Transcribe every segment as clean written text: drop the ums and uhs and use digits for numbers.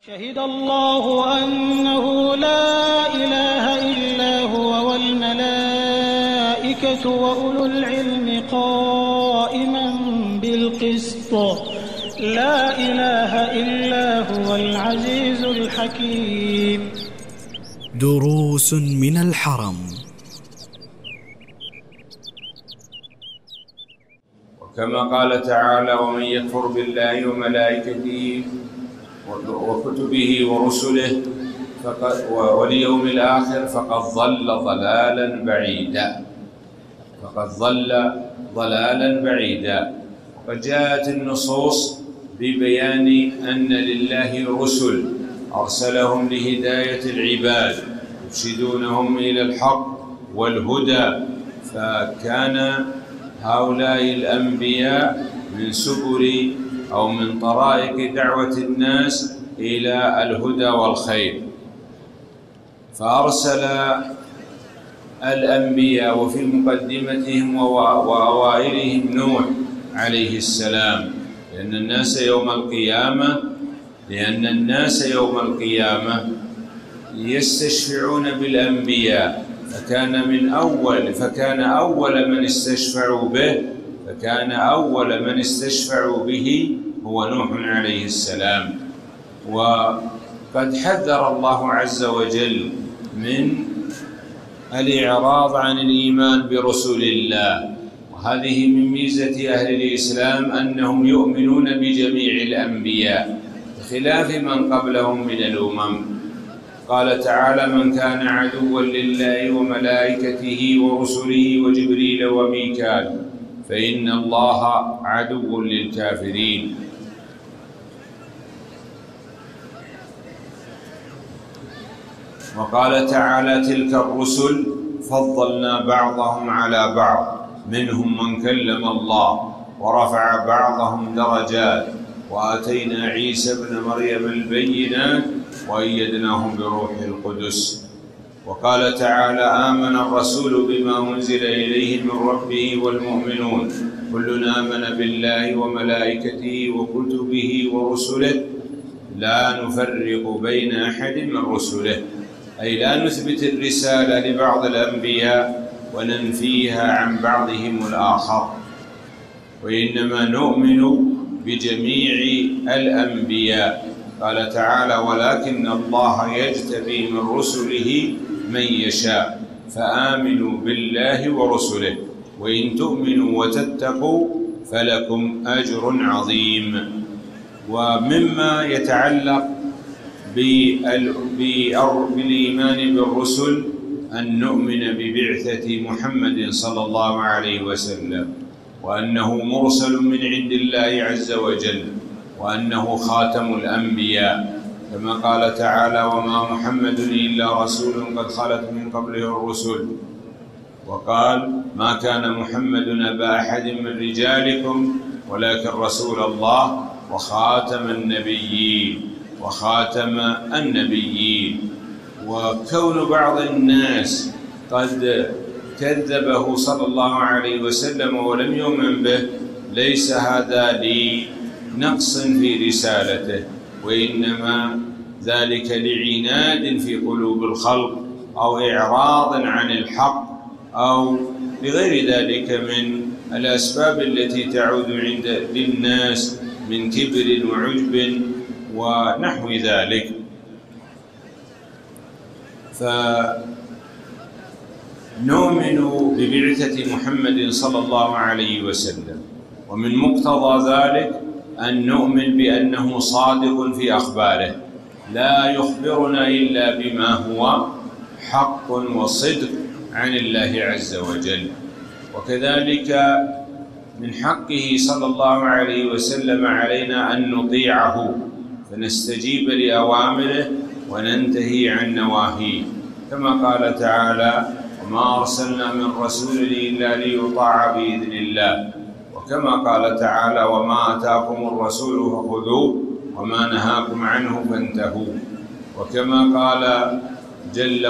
شهد الله أنه لا إله إلا هو والملائكة وأولو العلم قائما بالقسط لا إله إلا هو العزيز الحكيم. دروس من الحرم. وكما قال تعالى: ومن يكفر بالله وملائكته وكتبه ورسله واليوم الآخر فقد ضل ضلالا بعيدا. وقد جاءت النصوص ببيان أن لله رسل أرسلهم لهداية العباد يرشدونهم إلى الحق والهدى، فكان هؤلاء الأنبياء من سبل أو من طرائق دعوة الناس إلى الهدى والخير. فأرسل الأنبياء وفي مقدمتهم وأوائلهم نوح عليه السلام، لأن الناس يوم القيامة يستشفعون بالأنبياء، فكان أول من استشفعوا به هو نوح عليه السلام. وقد حذر الله عز وجل من الإعراض عن الإيمان برسل الله، وهذه من ميزة أهل الإسلام أنهم يؤمنون بجميع الأنبياء بخلاف من قبلهم من الأمم. قال تعالى: من كان عدوا لله وملائكته ورسله وجبريل وميكال فإن الله عدو للكافرين. وقال تعالى: تلك الرسل فضلنا بعضهم على بعض منهم من كلم الله ورفع بعضهم درجات وآتينا عيسى ابن مريم البينات وأيدناهم بروح القدس. وقال تعالى: آمن الرسول بما أنزل إليه من ربه والمؤمنون كل آمن بالله وملائكته وكتبه ورسله لا نفرق بين أحد من رسله، أي لا نثبت الرسالة لبعض الأنبياء وننفيها عن بعضهم الآخر، وإنما نؤمن بجميع الأنبياء. قال تعالى: ولكن الله يجتبي من رسله من يشاء فآمنوا بالله ورسله وإن تؤمنوا وتتقوا فلكم أجر عظيم. ومما يتعلق بالإيمان بالرسل أن نؤمن ببعثة محمد صلى الله عليه وسلم، وأنه مرسل من عند الله عز وجل، وأنه خاتم الأنبياء، كما قال تعالى: وما محمد إلا رسول قد خلت من قبله الرسل. وقال: ما كان محمد أبا أحد من رجالكم ولكن رسول الله وخاتم النبيين. وكون بعض الناس قد كذبه صلى الله عليه وسلم ولم يؤمن به ليس هذا لنقص في رسالته، وإنما ذلك لعناد في قلوب الخلق أو إعراض عن الحق أو لغير ذلك من الأسباب التي تعود للناس من كبر وعجب ونحو ذلك. فنؤمن ببعثة محمد صلى الله عليه وسلم، ومن مقتضى ذلك أن نؤمن بأنه صادق في أخباره، لا يخبرنا إلا بما هو حق وصدق عن الله عز وجل. وكذلك من حقه صلى الله عليه وسلم علينا أن نطيعه فنستجيب لأوامره وننتهي عن نواهيه، كما قال تعالى: وما أرسلنا من رسول إلا ليطاع بإذن الله. وكما قال تعالى: وما آتاكم الرسول فخذوه وما نهاكم عنه فانتهوا. وكما قال جل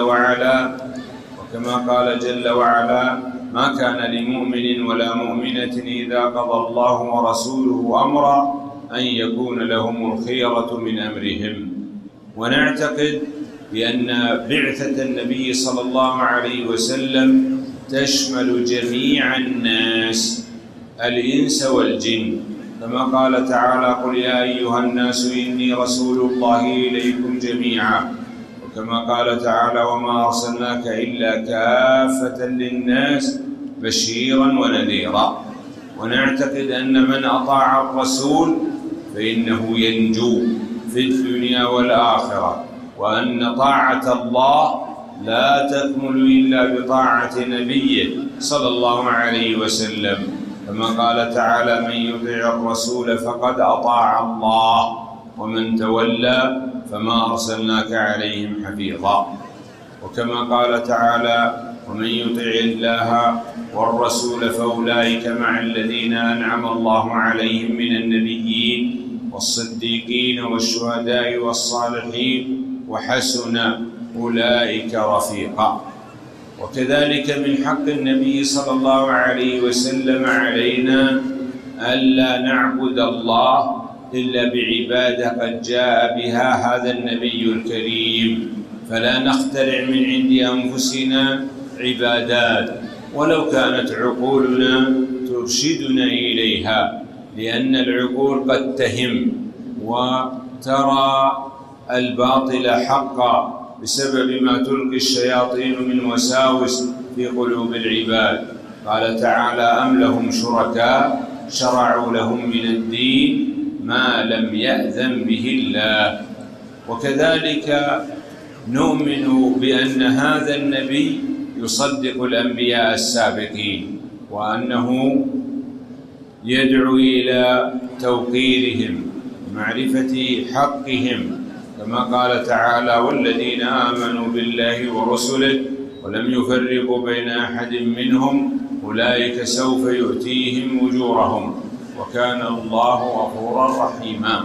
وعلا: ما كان لمؤمن ولا مؤمنة إذا قضى الله ورسوله أمرا أن يكون لهم الخيرة من أمرهم. ونعتقد بأن بعثة النبي صلى الله عليه وسلم تشمل جميع الناس الإنس والجن، كما قال تعالى: قل يا أيها الناس إني رسول الله إليكم جميعا، وكما قال تعالى: وما أرسلناك إلا كافة للناس بشيرا ونذيرا. ونعتقد أن من أطاع الرسول فإنه ينجو في الدنيا والآخرة، وأن طاعة الله لا تكمل إلا بطاعة نبيه صلى الله عليه وسلم، كما قال تعالى: من يطع الرسول فقد أطاع الله ومن تولى فما أرسلناك عليهم حفيظا. وكما قال تعالى: ومن يطع الله والرسول فأولئك مع الذين أنعم الله عليهم من النبيين والصديقين والشهداء والصالحين وحسن أولئك رفيقا. وكذلك من حق النبي صلى الله عليه وسلم علينا ألا نعبد الله إلا بعبادة قد جاء بها هذا النبي الكريم، فلا نخترع من عند أنفسنا عبادات ولو كانت عقولنا ترشدنا إليها، لأن العقول قد تهم وترى الباطل حقا بسبب ما تلقي الشياطين من وساوس في قلوب العباد. قال تعالى: أم لهم شركاء شرعوا لهم من الدين ما لم يأذن به الله. وكذلك نؤمن بأن هذا النبي يصدق الأنبياء السابقين، وأنه يدعو إلى توقيرهم ومعرفة حقهم، كما قال تعالى: والذين آمنوا بالله ورسله ولم يفرقوا بين أحد منهم أولئك سوف يؤتيهم أجورهم وكان الله غفورا رحيما.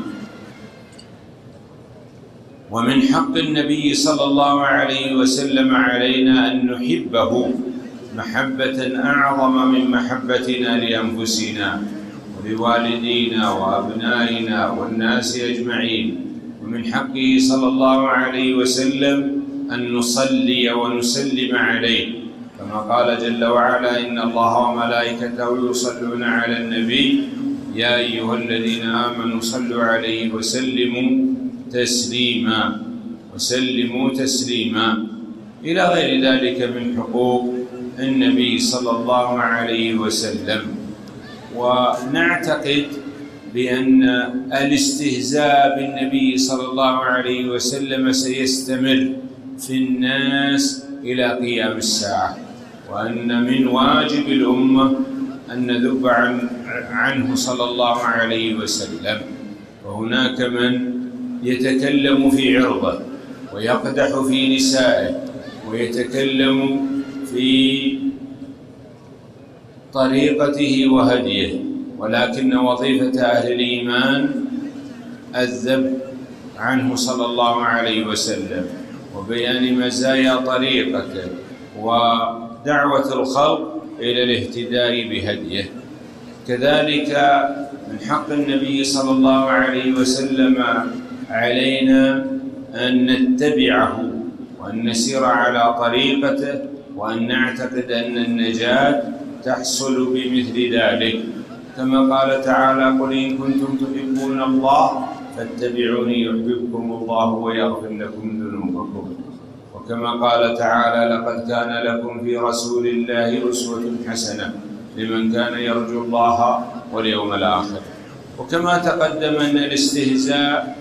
ومن حق النبي صلى الله عليه وسلم علينا أن نحبه محبة أعظم من محبتنا لأنفسنا ولوالدينا وأبنائنا والناس أجمعين. ومن حقه صلى الله عليه وسلم أن نصلي ونسلم عليه، كما قال جل وعلا: إن الله وملائكته يصلون على النبي يا أيها الذين آمنوا صلوا عليه وسلموا تسليما إلى غير ذلك من حقوق النبي صلى الله عليه وسلم. ونعتقد بأن الاستهزاء بالنبي صلى الله عليه وسلم سيستمر في الناس إلى قيام الساعة، وأن من واجب الأمة أن نذب عنه صلى الله عليه وسلم. وهناك من يتكلم في عرضه ويقدح في نسائه ويتكلم في طريقته وهديه، ولكن وظيفة أهل الإيمان الذب عنه صلى الله عليه وسلم وبيان مزايا طريقته ودعوة الخلق إلى الاهتداء بهديه. كذلك من حق النبي صلى الله عليه وسلم علينا أن نتبعه وأن نسير على طريقته، وأن نعتقد أن النجاة تحصل بمثل ذلك، كما قال تعالى: قل إن كنتم تحبون الله فاتبعوني يحببكم الله ويغفر لكم ذنوبكم. وكما قال تعالى: لقد كان لكم في رسول الله أسوة حسنة لمن كان يرجو الله واليوم الآخر. وكما تقدم أن الاستهزاء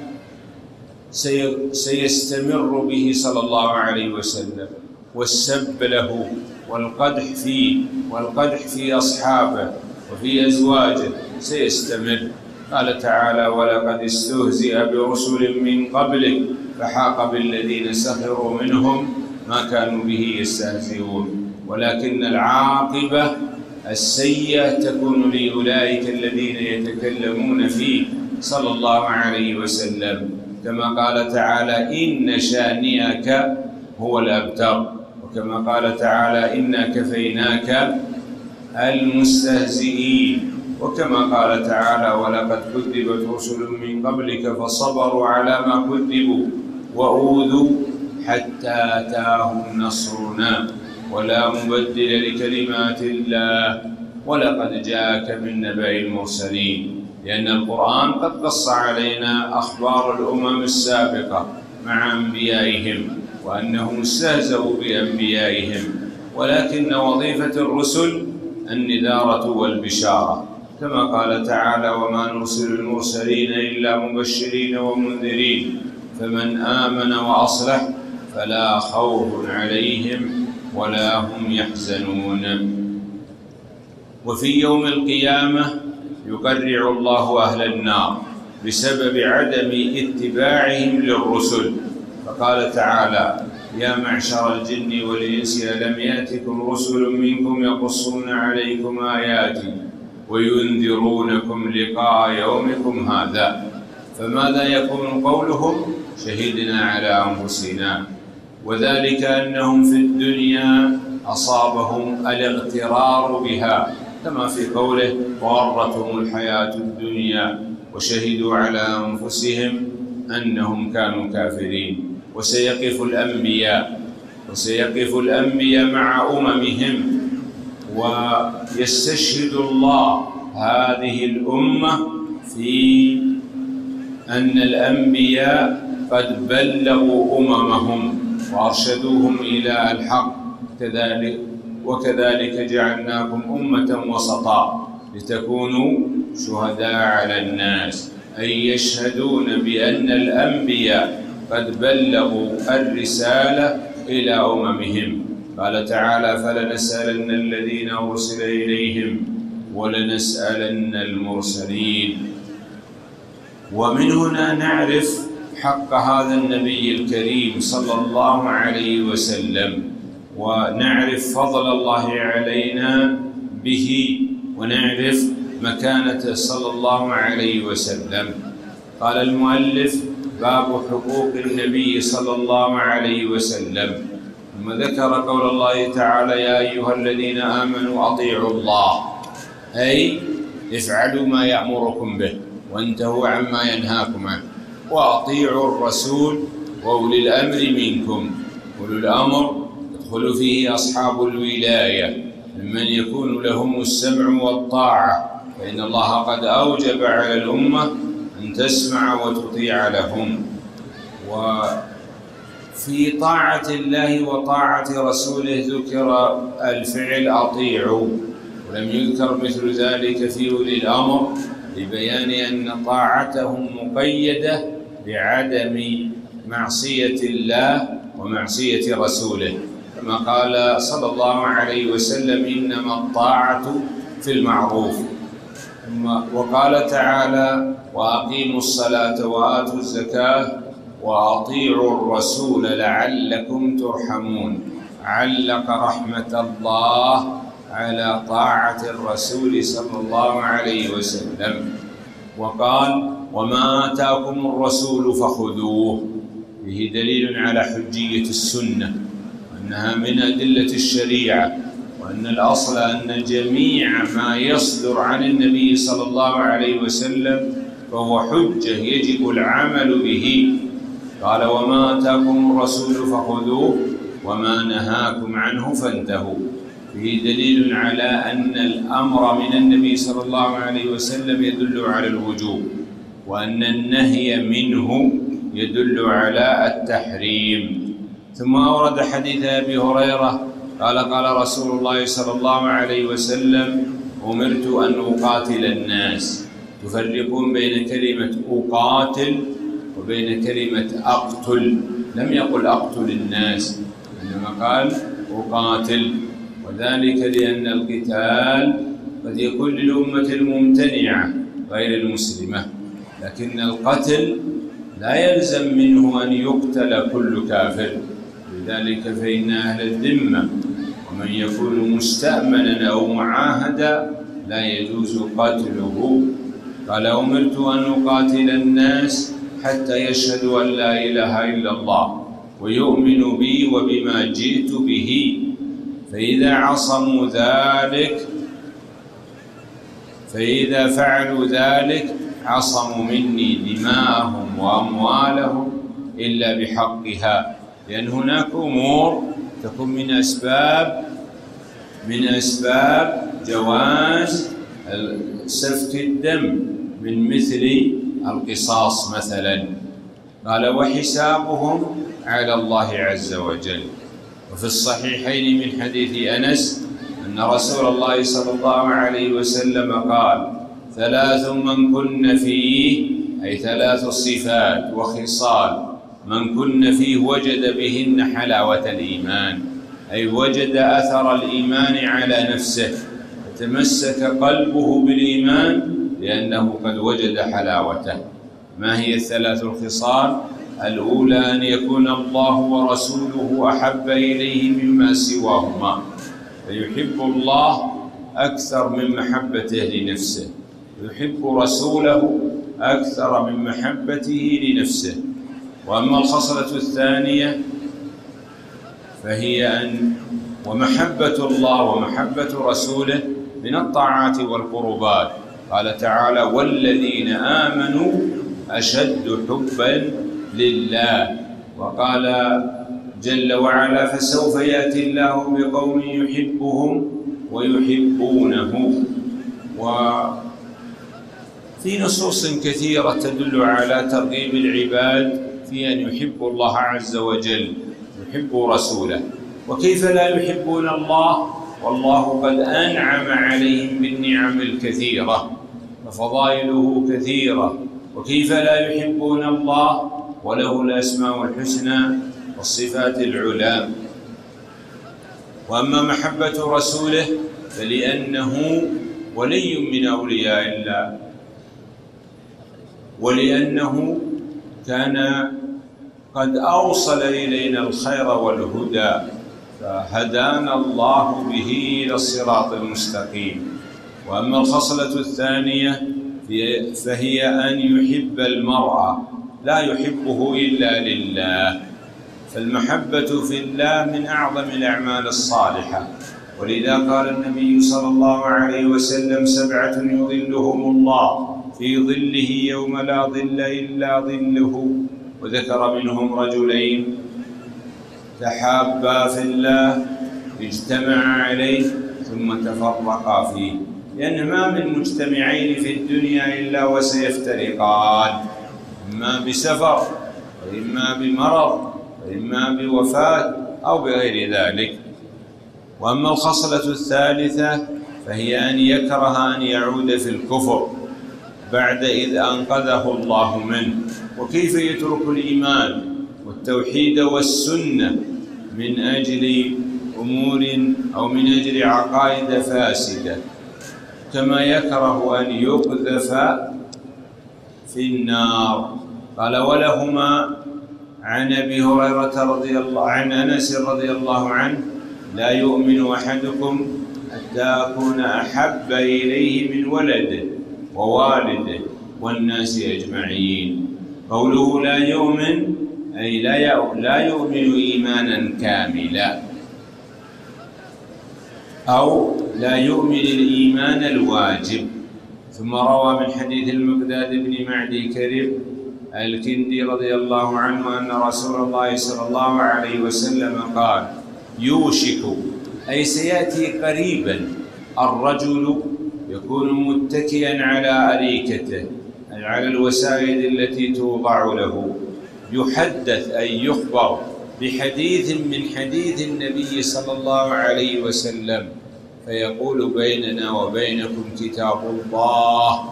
سيستمر به صلى الله عليه وسلم، والسب له والقدح فيه والقدح في أصحابه وفي أزواجه سيستمر. قال تعالى: ولقد استهزئ برسل من قبلك فحاق بالذين سخروا منهم ما كانوا به يستهزئون. ولكن العاقبة السيئة تكون لأولئك الذين يتكلمون فيه صلى الله عليه وسلم، كما قال تعالى: إن شانئك هو الأبتر. وكما قال تعالى: إنا كفيناك المستهزئين. وكما قال تعالى: ولقد كذبت رسل من قبلك فصبروا على ما كذبوا وأوذوا حتى أتاهم نصرنا ولا مبدل لكلمات الله ولقد جاءك من نبأ المرسلين. لأن القرآن قد قص علينا أخبار الأمم السابقة مع أنبيائهم وأنهم استهزأوا بأنبيائهم، ولكن وظيفة الرسل النذارة والبشارة، كما قال تعالى: وما نرسل المرسلين إلا مبشرين ومنذرين فمن آمن وأصلح فلا خوف عليهم ولا هم يحزنون. وفي يوم القيامة يقرع الله أهل النار بسبب عدم اتباعهم للرسل، فقال تعالى: يا معشر الجن والإنس ألم يأتكم رسل منكم يقصون عليكم آياتي وينذرونكم لقاء يومكم هذا. فماذا يكون قولهم؟ شهدنا على أنفسنا، وذلك أنهم في الدنيا أصابهم الاغترار بها، كما في قوله: وغرتهم الحياة الدنيا وشهدوا على أنفسهم أنهم كانوا كافرين. وسيقف الأنبياء مع أممهم ويستشهد الله هذه الأمة في أن الأنبياء قد بلغوا أممهم وأرشدوهم إلى الحق، وكذلك جعلناكم أمة وسطا لتكونوا شهداء على الناس، أي يشهدون بأن الأنبياء قد بلغوا الرسالة إلى أممهم. قال تعالى: فلنسألن الذين أرسل إليهم ولنسألن المرسلين. ومن هنا نعرف حق هذا النبي الكريم صلى الله عليه وسلم، ونعرف فضل الله علينا به، ونعرف مكانته صلى الله عليه وسلم. قال المؤلف: باب حقوق النبي صلى الله عليه وسلم. ثم ذكر قول الله تعالى: يا أيها الذين آمنوا أطيعوا الله، أي افعلوا ما يأمركم به وانتهوا عما ينهاكم عنه، وأطيعوا الرسول وأولي الأمر منكم. أولو الأمر يدخل فيه أصحاب الولاية ممن يكون لهم السمع والطاعة، فإن الله قد أوجب على الأمة أن تسمع وتطيع لهم. وفي طاعة الله وطاعة رسوله ذكر الفعل أطيعوا، ولم يذكر مثل ذلك في أولي الأمر، لبيان أن طاعتهم مقيدة بعدم معصية الله ومعصية رسوله، كما قال صلى الله عليه وسلم: إنما الطاعة في المعروف. وقال تعالى: وأقيموا الصلاة وآتوا الزكاة وأطيعوا الرسول لعلكم ترحمون. علق رحمة الله على طاعة الرسول صلى الله عليه وسلم، وقال: وما آتاكم الرسول فخذوه. به دليل على حجية السنة وأنها من أدلة الشريعة، وأن الأصل أن جميع ما يصدر عن النبي صلى الله عليه وسلم فهو حجة يجب العمل به. قال: وما آتاكم الرسول فخذوه وما نهاكم عنه فانتهوا. فيه دليل على أن الأمر من النبي صلى الله عليه وسلم يدل على الوجوب، وأن النهي منه يدل على التحريم. ثم أورد حديث أبي هريرة قال: قال رسول الله صلى الله عليه وسلم: أمرت أن أقاتل الناس. تفرقون بين كلمة أقاتل وبين كلمة أقتل، لم يقل أقتل الناس، إنما قال أقاتل، وذلك لأن القتال قد يكون للأمة الممتنعة غير المسلمة، لكن القتل لا يلزم منه أن يقتل كل كافر. لذلك فإن أهل الذمة ومن يكون مستأمنا أو معاهدا لا يجوز قتله. قال: أمرت أن أقاتل الناس حتى يشهدوا أن لا إله إلا الله ويؤمنوا بي وبما جئت به، فإذا فعلوا ذلك عصموا مني دماءهم وأموالهم إلا بحقها، لأن هناك أمور تكون من أسباب جواز سفك الدم، من مثل القصاص مثلا. قال وحسابهم على الله عز وجل. وفي الصحيحين من حديث أنس أن رسول الله صلى الله عليه وسلم قال: 3 من كن فيه، أي 3 صفات وخصال من كن فيه وجد بهن حلاوة الإيمان، أي وجد أثر الإيمان على نفسه، فتمسك قلبه بالإيمان لأنه قد وجد حلاوته. ما هي ال3 الخصال؟ الأولى أن يكون الله ورسوله أحب إليه مما سواهما، فيحب الله أكثر من محبته لنفسه، يحب رسوله أكثر من محبته لنفسه. وأما الخصلة الثانية فهي ومحبة الله ومحبة رسوله من الطاعات والقربات. قال تعالى: والذين آمنوا أشد حبا لله. وقال جل وعلا: فسوف يأتي الله بقوم يحبهم ويحبونه. وفي نصوص كثيرة تدل على ترغيب العباد في أن يحبوا الله عز وجل، يحبوا رسوله. وكيف لا يحبون الله والله قد أنعم عليهم بالنعم الكثيرة ففضائله كثيرة؟ وكيف لا يحبون الله وله الأسماء الحسنى والصفات العلى؟ وأما محبة رسوله فلأنه ولي من أولياء الله، ولأنه كان قد أوصل إلينا الخير والهدى، فهدانا الله به إلى الصراط المستقيم. وأما الخصلة الثانية فهي أن يحب المرء لا يحبه إلا لله، فالمحبة في الله من أعظم الأعمال الصالحة. ولذا قال النبي صلى الله عليه وسلم: 7 يظلهم الله في ظله يوم لا ظل إلا ظله. وذكر منهم رجلين تحابا في الله اجتمعا عليه ثم تفرقا فيه، لأن ما من مجتمعين في الدنيا إلا وسيفترقان، إما بسفر وإما بمرض وإما بوفاة أو بغير ذلك. وأما الخصلة الثالثة فهي أن يكره أن يعود في الكفر بعد إذ أنقذه الله منه. وكيف يترك الإيمان والتوحيد والسنة من أجل أمور أو من أجل عقائد فاسدة؟ كما يكره أن يقذف في النار. قال: ولهما عن أبي هريرة رضي الله عن أنس رضي الله عنه: لا يؤمن أحدكم حتى أكون أحب إليه من ولده ووالده والناس أجمعين. قوله لا يؤمن أي لا يؤمن إيمانا كاملا، أو لا يؤمن الإيمان الواجب. ثم روى من حديث المقداد بن معدي كرب الكندي رضي الله عنه أن رسول الله صلى الله عليه وسلم قال: يوشك أي سيأتي قريبا الرجل يكون متكئا على أريكته، أي على الوسائد التي توضع له، يحدث أي يخبر بحديث من حديث النبي صلى الله عليه وسلم، فيقول: بيننا وبينكم كتاب الله،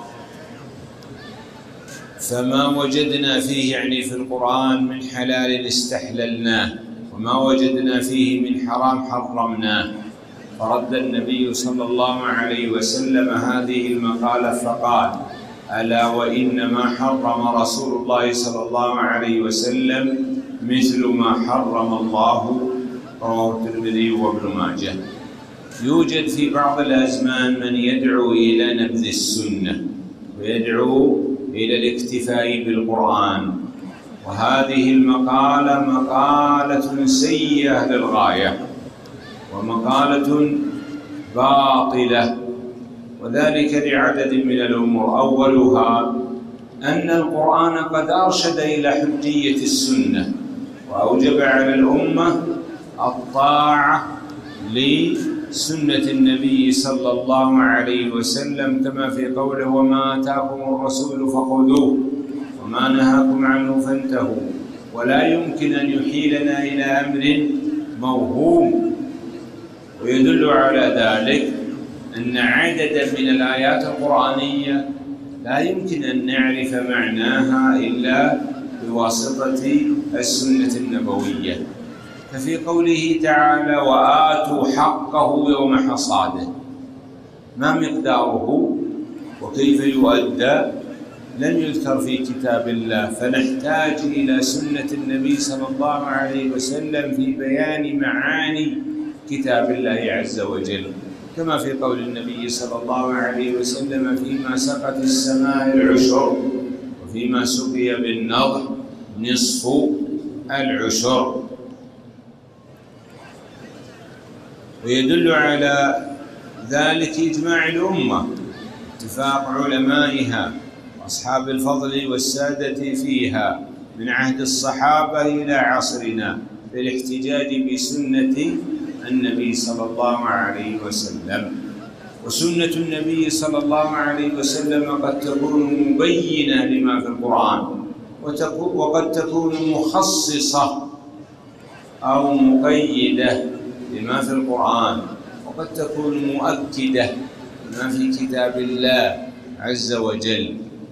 فما وجدنا فيه يعني في القرآن من حلال استحللناه، وما وجدنا فيه من حرام حرمناه. فرد النبي صلى الله عليه وسلم هذه المقالة فقال: ألا وإنما حرم رسول الله صلى الله عليه وسلم مثل ما حرم الله. رواه الترمذي وابن ماجه. يوجد في بعض الأزمان من يدعو إلى نبذ السنة ويدعو إلى الاكتفاء بالقرآن، وهذه المقالة مقالة سيئة للغاية ومقالة باطلة، وذلك لعدد من الأمور. أولها أن القرآن قد أرشد إلى حجية السنة، وأوجب على الأمة الطاعة لسنة النبي صلى الله عليه وسلم، كما في قوله: وما آتاكم الرسول فخذوه وما نهاكم عنه فانتهوا. ولا يمكن أن يحيلنا إلى أمر موهوم. ويدل على ذلك أن عددا من الآيات القرآنية لا يمكن أن نعرف معناها إلا بواسطة السنة النبوية. ففي قوله تعالى: وآتوا حقه يوم حصاده، ما مقداره وكيف يؤدى لم يذكر في كتاب الله، فنحتاج إلى سنة النبي صلى الله عليه وسلم في بيان معاني كتاب الله عز وجل، كما في قول النبي صلى الله عليه وسلم: فيما سقت السماء العشر وفيما سقي بالنضح نصف العشر. ويدل على ذلك إجماع الأمة، اتفاق علمائها وأصحاب الفضل والسادة فيها من عهد الصحابة إلى عصرنا في الاحتجاج بسنة النبي صلى الله عليه وسلم. وسنة النبي صلى الله عليه وسلم قد تكون مبينة لما في القرآن، وقد تكون مخصصة أو مقيدة لما في القرآن، وقد تكون مؤكدة لما في كتاب الله عز وجل.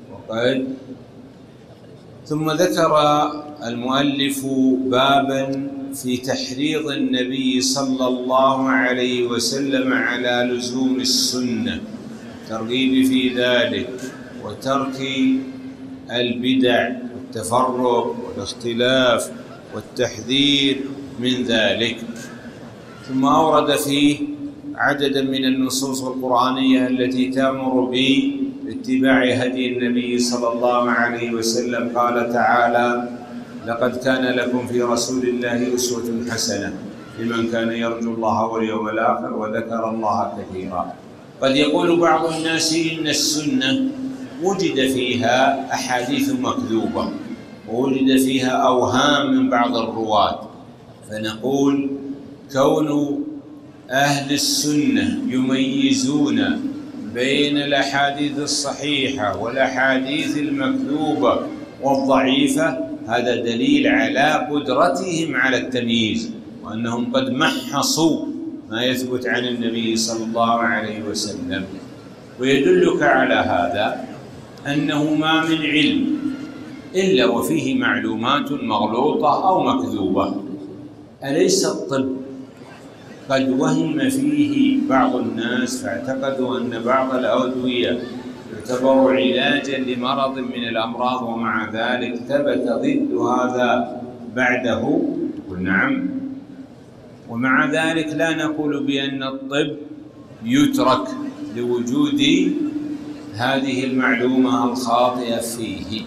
ثم ذكر المؤلف بابا في تحريض النبي صلى الله عليه وسلم على لزوم السنة، الترغيب في ذلك، وترك البدع والتفرق والاختلاف والتحذير من ذلك. ثم أورد فيه عددا من النصوص القرآنية التي تأمر باتباع هدي النبي صلى الله عليه وسلم. قال تعالى: لقد كان لكم في رسول الله أسوة حسنة لمن كان يرجو الله واليوم الآخر وذكر الله كثيرا. قد يقول بعض الناس إن السنة وجد فيها أحاديث مكذوبة ووجد فيها أوهام من بعض الرواة، فنقول: كون أهل السنة يميزون بين الأحاديث الصحيحة والأحاديث المكذوبة والضعيفة، هذا دليل على قدرتهم على التمييز، وأنهم قد محصوا ما يثبت عن النبي صلى الله عليه وسلم. ويدلك على هذا أنه ما من علم إلا وفيه معلومات مغلوطة أو مكذوبة. أليس الطب قد وهم فيه بعض الناس فاعتقدوا أن بعض الأدوية يعتبر علاجا لمرض من الأمراض، ومع ذلك ثبت ضد هذا بعده؟ قل نعم. ومع ذلك لا نقول بأن الطب يترك لوجود هذه المعلومة الخاطئة فيه.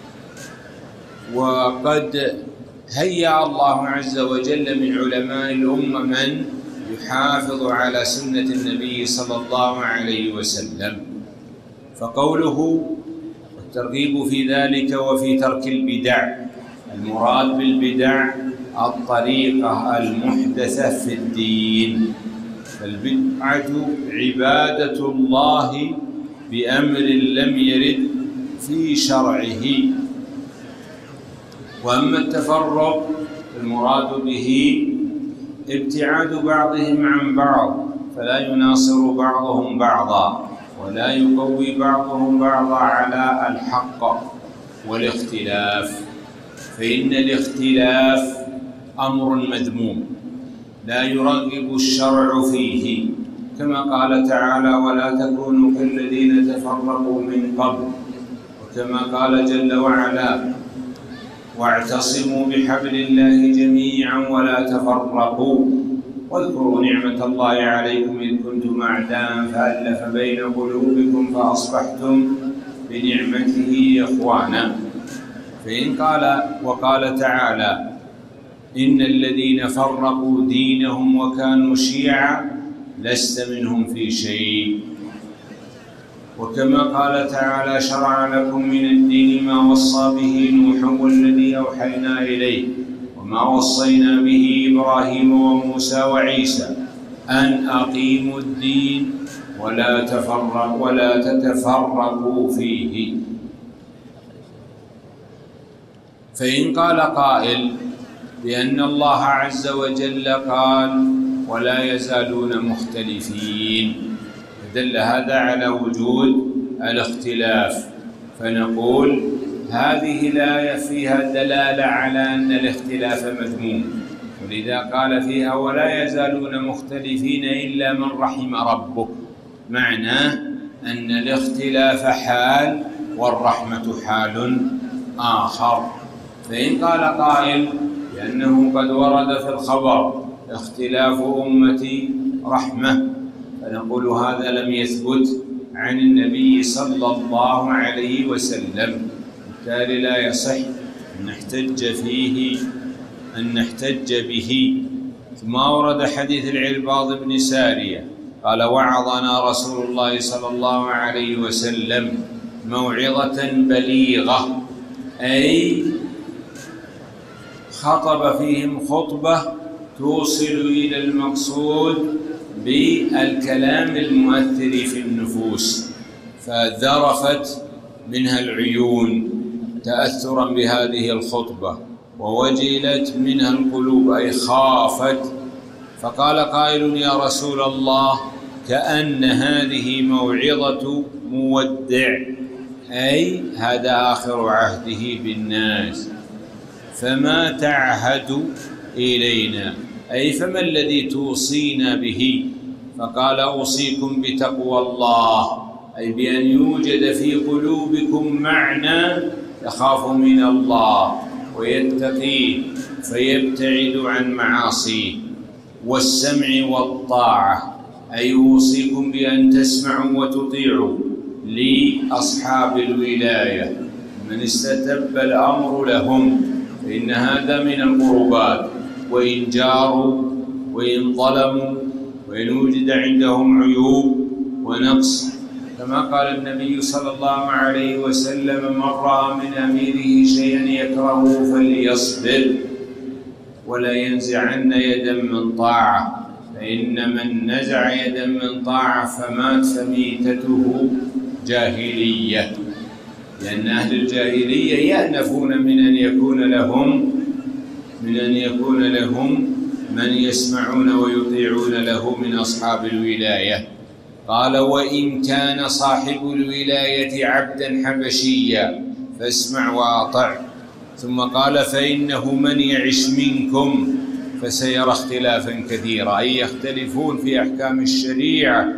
وقد هيأ الله عز وجل من علماء الأمة من يحافظ على سنة النبي صلى الله عليه وسلم. فقوله والترغيب في ذلك وفي ترك البدع، المراد بالبدع الطريقة المحدثة في الدين. فالبدعة عبادة الله بأمر لم يرد في شرعه. وأما التفرق المراد به ابتعاد بعضهم عن بعض، فلا يناصر بعضهم بعضا ولا يقوي بعضهم بعضا على الحق والاختلاف، فإن الاختلاف أمر مذموم لا يرغب الشرع فيه، كما قال تعالى: ولا تكونوا كالذين تفرقوا من قبل، وكما قال جل وعلا: واعتصموا بحبل الله جميعا ولا تفرقوا واذكروا نعمة الله عليكم إذ كنتم أعداء فألف بين قلوبكم فأصبحتم بنعمته إخوانا. وقال تعالى: إن الذين فرقوا دينهم وكانوا شيعا لست منهم في شيء. وكما قال تعالى: شرع لكم من الدين ما وصى به نوح والذي أوحينا إليه وما وصينا به إبراهيم وموسى وعيسى أن أقيموا الدين ولا تتفرقوا فيه. فإن قال قائل بأن الله عز وجل قال: ولا يزالون مختلفين، فدل هذا على وجود الاختلاف، فنقول هذه الآية فيها دلالة على أن الاختلاف مذموم، ولذا قال فيها: ولا يزالون مختلفين إلا من رحم ربك، معناه أن الاختلاف حال والرحمة حال آخر. فإن قال قائل لأنه قد ورد في الخبر اختلاف أمتي رحمة، فنقول هذا لم يثبت عن النبي صلى الله عليه وسلم، بالتالي لا يصح أن نحتج به. ثم ورد حديث العرباض بن سارية قال: وعظنا رسول الله صلى الله عليه وسلم موعظة بليغة، أي خطب فيهم خطبة توصل إلى المقصود بالكلام المؤثر في النفوس، فذرفت منها العيون تأثرا بهذه الخطبة، ووجلت منها القلوب أي خافت. فقال قائل: يا رسول الله، كأن هذه موعظة مودع، أي هذا آخر عهده بالناس، فما تعهد إلينا، أي فما الذي توصينا به؟ فقال: أوصيكم بتقوى الله، أي بأن يوجد في قلوبكم معنى يخاف من الله ويتقيه فيبتعد عن معاصيه، والسمع والطاعة، أي أوصيكم بأن تسمعوا وتطيعوا لأصحاب الولاية من استتب الأمر لهم، فإن هذا من القربات، وإن جاروا وإن ظلموا وإن وجد عندهم عيوب ونقص، كما قال النبي صلى الله عليه وسلم: من رأى من أميره شيئا يكرهه فليصبر ولا ينزعن يدا من طاعة، فإن من نزع يدا من طاعة فمات فميتته جاهلية، لأن أهل الجاهلية يأنفون من أن يكون لهم من يسمعون ويطيعون له من أصحاب الولاية. قال: وإن كان صاحب الولاية عبدا حبشيا فاسمع وأطع. ثم قال: فإنه من يعش منكم فسيرى اختلافا كثيرا، أي يختلفون في أحكام الشريعة،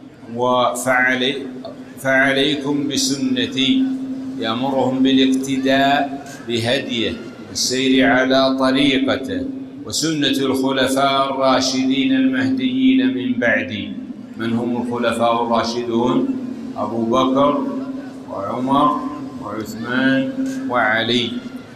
فعليكم بسنتي، يأمرهم بالاقتداء بهديه والسير على طريقته، وسنة الخلفاء الراشدين المهديين من بعدي. من هم الخلفاء الراشدون؟ أبو بكر وعمر وعثمان وعلي.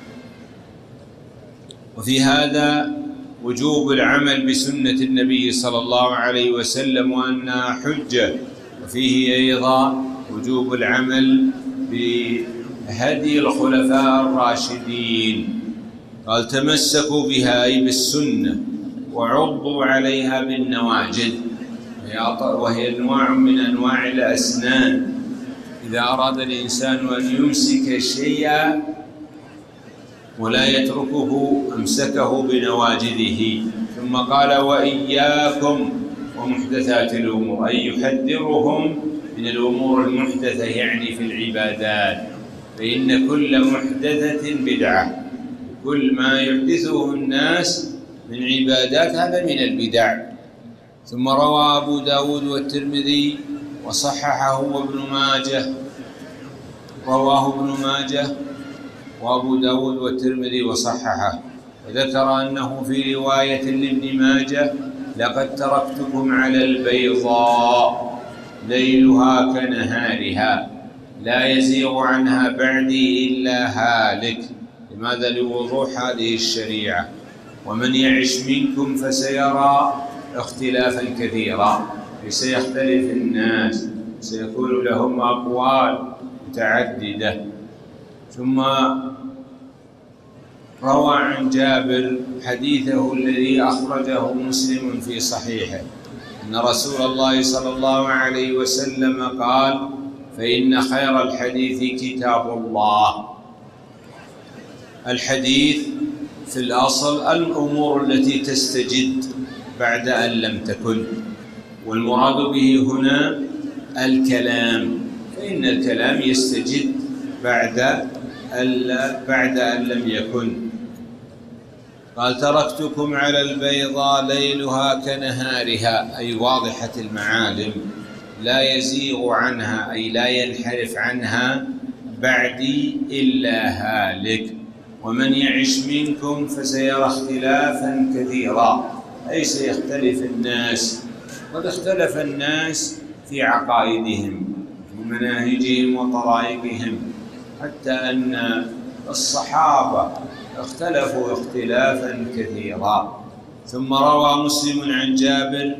وفي هذا وجوب العمل بسنة النبي صلى الله عليه وسلم وأنها حجة، وفيه أيضا وجوب العمل بهدي الخلفاء الراشدين. قال: تمسكوا بها أي بالسنة، وعضوا عليها بالنواجذ، وهي أنواع من أنواع الأسنان. إذا أراد الإنسان أن يمسك شيئا ولا يتركه أمسكه بنواجذه. ثم قال: وإياكم ومحدثات الأمور، أي يحذرهم من الأمور المحدثة، يعني في العبادات، فإن كل محدثة بدعة، كل ما يحدثه الناس من عبادات هذا من البدع. ثم روى أبو داود والترمذي وصححه وابن ماجه، رواه ابن ماجه وأبو داود والترمذي وصححه، وذكر أنه في رواية لابن ماجه: لقد تركتكم على البيضاء ليلها كنهارها لا يزيغ عنها بعدي إلا هالك. لماذا؟ لوضوح هذه الشريعة. ومن يعش منكم فسيرى اختلافا كثيرا، فسيختلف الناس، سيكون لهم أقوال متعددة. ثم روى عن جابر حديثه الذي أخرجه مسلم في صحيحه أن رسول الله صلى الله عليه وسلم قال: فإن خير الحديث كتاب الله. الحديث في الأصل الأمور التي تستجد بعد أن لم تكن، والمراد به هنا الكلام، فإن الكلام يستجد بعد أن لم يكن. قال: تركتكم على البيضاء ليلها كنهارها، أي واضحة المعالم لا يزيغ عنها، أي لا ينحرف عنها بعدي إلا هالك، ومن يعش منكم فسيرى اختلافا كثيرا، أي سيختلف الناس. قد اختلف الناس في عقائدهم ومناهجهم وطرائقهم، حتى أن الصحابة اختلفوا اختلافا كثيرا. ثم روى مسلم عن جابر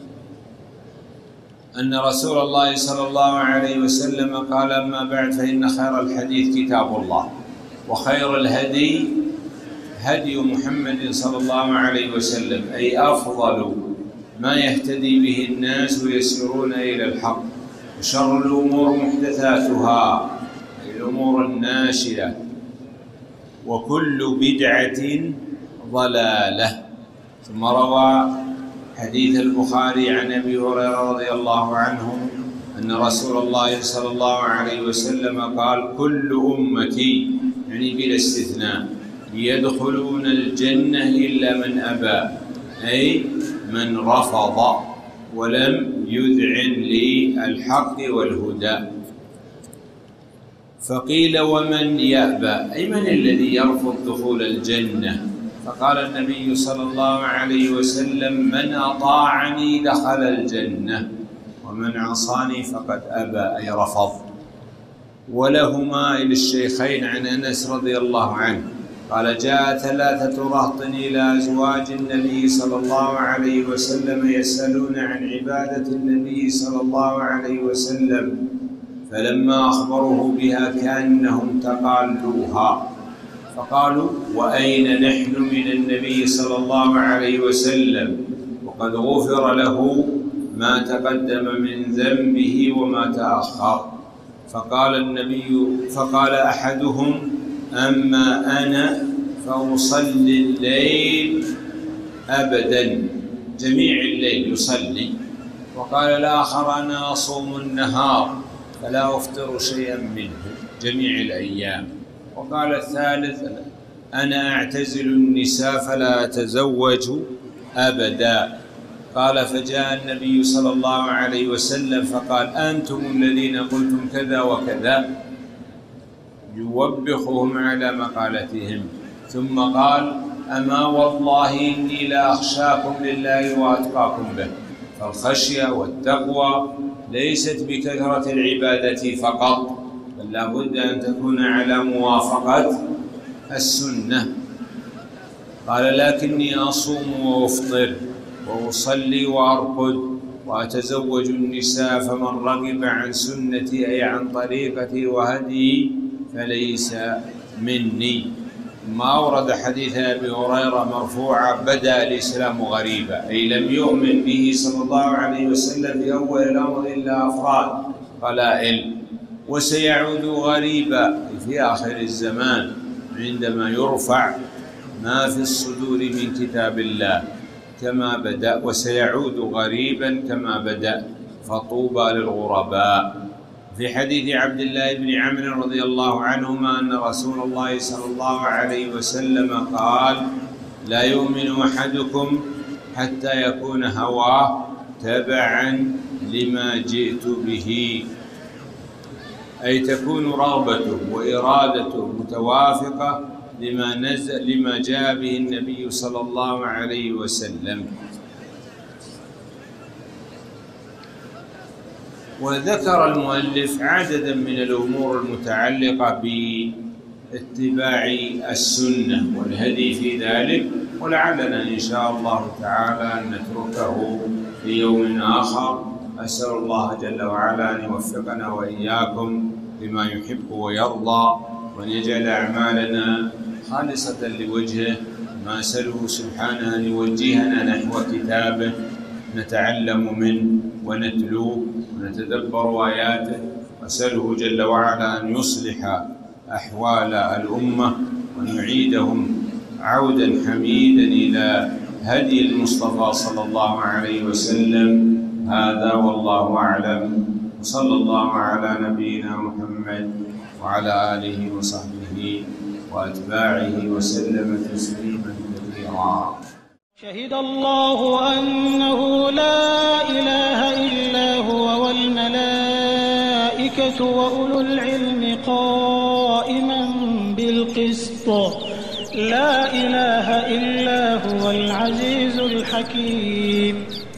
أن رسول الله صلى الله عليه وسلم قال: أما بعد فإن خير الحديث كتاب الله، وخير الهدي هدي محمد صلى الله عليه وسلم، أي أفضل ما يهتدي به الناس ويسيرون إلى الحق، وشر الأمور محدثاتها، الأمور الناشئة، وكل بدعة ضلالة. ثم روى حديث البخاري عن أبي هريرة رضي الله عنه أن رسول الله صلى الله عليه وسلم قال: كل أمتي، يعني بلا استثناء، يدخلون الجنة إلا من أبى، أي من رفض ولم يذعن للحق والهدى. فقيل: ومن يأبى، أي من الذي يرفض دخول الجنة؟ فقال النبي صلى الله عليه وسلم: من أطاعني دخل الجنة، ومن عصاني فقد أبى، أي رفض. ولهما إلى الشيخين عن أنس رضي الله عنه قال: جاء 3 رهط إلى أزواج النبي صلى الله عليه وسلم يسألون عن عبادة النبي صلى الله عليه وسلم، فلما أخبروه بها كأنهم تقالوها، فقالوا: وأين نحن من النبي صلى الله عليه وسلم وقد غفر له ما تقدم من ذنبه وما تأخر؟ فقال أحدهم: أما أنا فأصلي الليل أبدا، جميع الليل يصلي. وقال الآخر: أنا أصوم النهار فلا أفطر شيئا منه جميع الأيام. وقال الثالث: أنا أعتزل النساء فلا أتزوج أبدا. قال: فجاء النبي صلى الله عليه وسلم فقال: أنتم الذين قلتم كذا وكذا، يوبخهم على مقالتهم. ثم قال: أما والله إني لأخشاكم لله وأتقاكم به. فالخشية والتقوى ليست بكثرة العبادة فقط، بل لا بد أن تكون على موافقة السنة. قال: لكني أصوم وأفطر وأصلي وأرقد وأتزوج النساء، فمن رغب عن سنتي، أي عن طريقتي وهدي، فليس مني. ما أورد حديث أبي هريرة مرفوعا: بدأ الإسلام غريبا، أي لم يؤمن به صلى الله عليه وسلم في أول الأمر إلا أفراد قلائل، وسيعود غريبا في آخر الزمان عندما يرفع ما في الصدور من كتاب الله كما بدأ، وسيعود غريبا كما بدأ، فطوبى للغرباء. في حديث عبد الله بن عمرو رضي الله عنهما أن رسول الله صلى الله عليه وسلم قال: لا يؤمن أحدكم حتى يكون هواه تبعا لما جئت به، أي تكون رغبته وإرادته متوافقة لما جاء به النبي صلى الله عليه وسلم. وذكر المؤلف عددا من الأمور المتعلقة باتباع السنة والهدي في ذلك، ولعلنا إن شاء الله تعالى أن نتركه في يوم آخر أسأل الله جل وعلا أن يوفقنا وإياكم لما يحب ويرضى، وأن يجعل أعمالنا خالصة لوجهه. ما أسأله سبحانه أن يوجهنا نحو كتابه نتعلم منه ونتلوه ونتدبر آياته، وأسأله جل وعلا أن يصلح أحوال الأمة وأن يعيدهم عودا حميدا إلى هدي المصطفى صلى الله عليه وسلم. هذا والله أعلم، وصلى الله على نبينا محمد وعلى آله وصحبه وأتباعه وسلم تسليما كثيرا. شهد الله أنه لا إله إلا هو والملائكة وأولو العلم قائما بالقسط، لا إله إلا هو العزيز الحكيم.